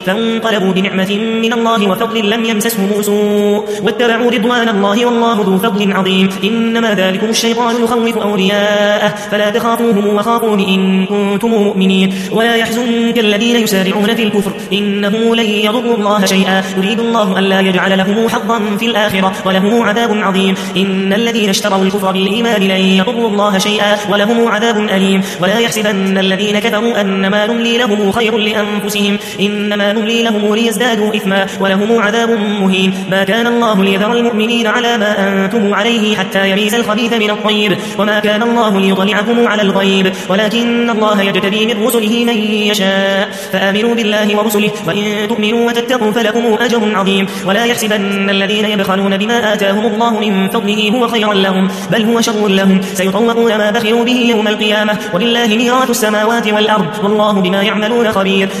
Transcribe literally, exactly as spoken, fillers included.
فانقلبوا بنعمة من الله وفضل لم يمسسهم سوء واتبعوا رضوان الله والله ذو فضل عظيم. إنما ذلكم الشيطان يخوف أولياءه فلا تخافوهم وخافون إن كنتم مؤمنين. ولا يحزنك الذين يسارعون في الكفر إنهم لن يضروا الله شيئا يريد الله ألا يجعل لهم حظا في الآخرة ولهم عذاب عظيم. إن الذين اشتروا الكفر بالإيمان لن يضروا الله شيئا ولهم عذاب أليم. ولا يحسبن الذين كفروا أنما نملي لهم خير لأنفسهم إنما نملي لهم ليزدادوا إثما ولهم عذاب مهين. ما كان الله ليذر المؤمنين على ما أنتم عليه حتى يميز الخبيث من الطيب وما كان الله ليطلعكم على الغيب ولكن الله يجتبي من رسله من يشاء. فآمنوا بالله ورسله وإن تؤمنوا وتتقوا فلكم أجر عظيم. ولا يحسبن الذين يبخلون بما آتاهم الله من فضله هو خيرا لهم بل هو شر لهم سيطوقون ما بخلوا به يوم القيامة ولله ميراث السماوات والأرض والله بما يعملون خبير.